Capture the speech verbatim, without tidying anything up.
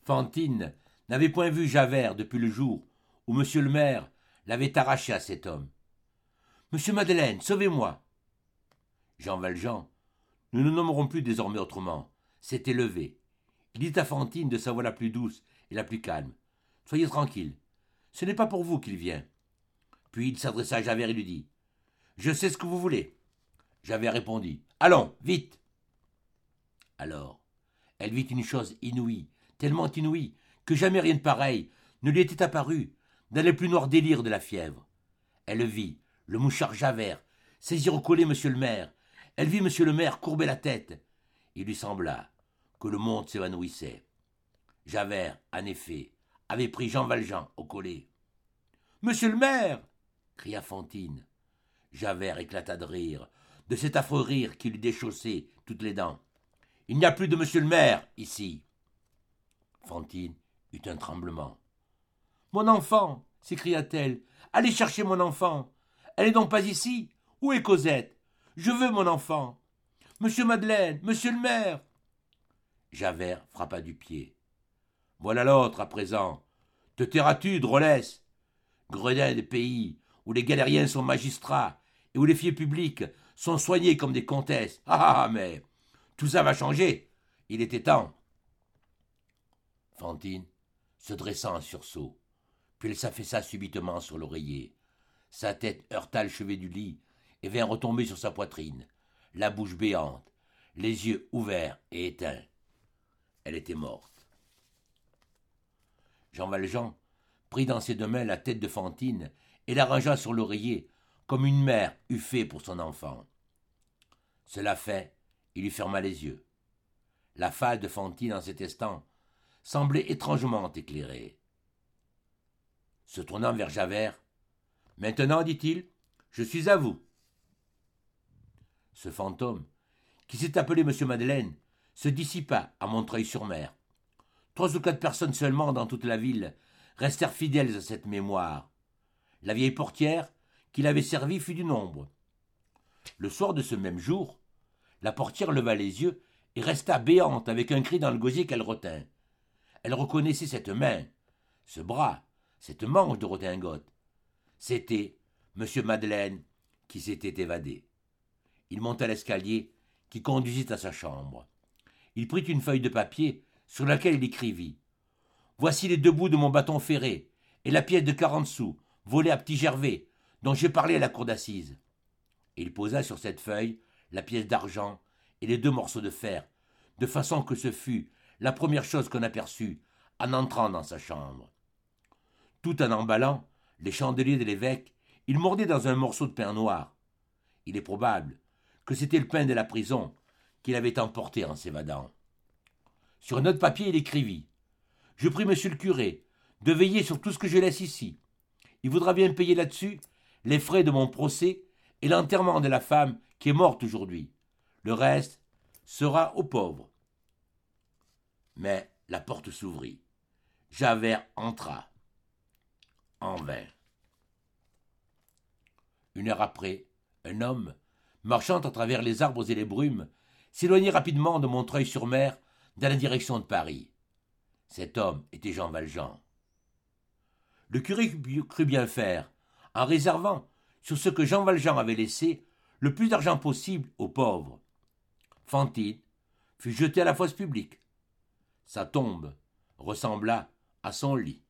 Fantine n'avait point vu Javert depuis le jour où monsieur le maire l'avait arraché à cet homme. Monsieur Madeleine, sauvez-moi. Jean Valjean, nous ne nommerons plus désormais autrement, s'était levé. Il dit à Fantine de sa voix la plus douce et la plus calme: Soyez tranquille, ce n'est pas pour vous qu'il vient. Puis il s'adressa à Javert et lui dit: Je sais ce que vous voulez. Javert répondit: Allons, vite. Alors, elle vit une chose inouïe, tellement inouïe, que jamais rien de pareil ne lui était apparu dans les plus noirs délires de la fièvre. Elle vit le mouchard Javert saisir au collet monsieur le maire. Elle vit monsieur le maire courber la tête. Il lui sembla que le monde s'évanouissait. Javert, en effet, avait pris Jean Valjean au collet. « Monsieur le maire !» cria Fantine. Javert éclata de rire, de cet affreux rire qui lui déchaussait toutes les dents. « Il n'y a plus de monsieur le maire, ici !» Fantine eut un tremblement. « Mon enfant !» s'écria-t-elle. « Allez chercher mon enfant ! Elle n'est donc pas ici ? Où est Cosette ? Je veux mon enfant ! Monsieur Madeleine, monsieur le maire !» Javert frappa du pied. « Voilà l'autre, à présent. Te tairas-tu, drôlesse ? Gredin de pays où les galériens sont magistrats et où les filles publiques sont soignées comme des comtesses. Ah, ah, mais tout ça va changer. Il était temps. » Fantine se dressa en sursaut, puis elle s'affaissa subitement sur l'oreiller. Sa tête heurta le chevet du lit et vint retomber sur sa poitrine, la bouche béante, les yeux ouverts et éteints. Elle était morte. Jean Valjean prit dans ses deux mains la tête de Fantine et la rangea sur l'oreiller comme une mère eût fait pour son enfant. Cela fait, il lui ferma les yeux. La face de Fantine en cet instant semblait étrangement éclairée. Se tournant vers Javert: « Maintenant, dit-il, je suis à vous. » Ce fantôme, qui s'est appelé monsieur Madeleine, se dissipa à Montreuil-sur-Mer. Trois ou quatre personnes seulement dans toute la ville restèrent fidèles à cette mémoire. La vieille portière qui l'avait servi fut du nombre. Le soir de ce même jour, la portière leva les yeux et resta béante avec un cri dans le gosier qu'elle retint. Elle reconnaissait cette main, ce bras, cette manche de redingote. C'était monsieur Madeleine qui s'était évadé. Il monta l'escalier qui conduisit à sa chambre. Il prit une feuille de papier sur laquelle il écrivit: « Voici les deux bouts de mon bâton ferré et la pièce de quarante sous volée à Petit Gervais, dont j'ai parlé à la cour d'assises. » Et il posa sur cette feuille la pièce d'argent et les deux morceaux de fer, de façon que ce fut la première chose qu'on aperçut en entrant dans sa chambre. Tout en emballant les chandeliers de l'évêque, il mordait dans un morceau de pain noir. Il est probable que c'était le pain de la prison qu'il avait emporté en s'évadant. Sur un autre papier, il écrivit: « Je prie monsieur le curé de veiller sur tout ce que je laisse ici. Il voudra bien payer là-dessus les frais de mon procès et l'enterrement de la femme qui est morte aujourd'hui. Le reste sera aux pauvres. » Mais la porte s'ouvrit. Javert entra. En vain. Une heure après, un homme, marchant à travers les arbres et les brumes, s'éloignait rapidement de Montreuil-sur-Mer dans la direction de Paris. Cet homme était Jean Valjean. Le curé crut bien faire, en réservant sur ce que Jean Valjean avait laissé le plus d'argent possible aux pauvres. Fantine fut jetée à la fosse publique. Sa tombe ressembla à son lit.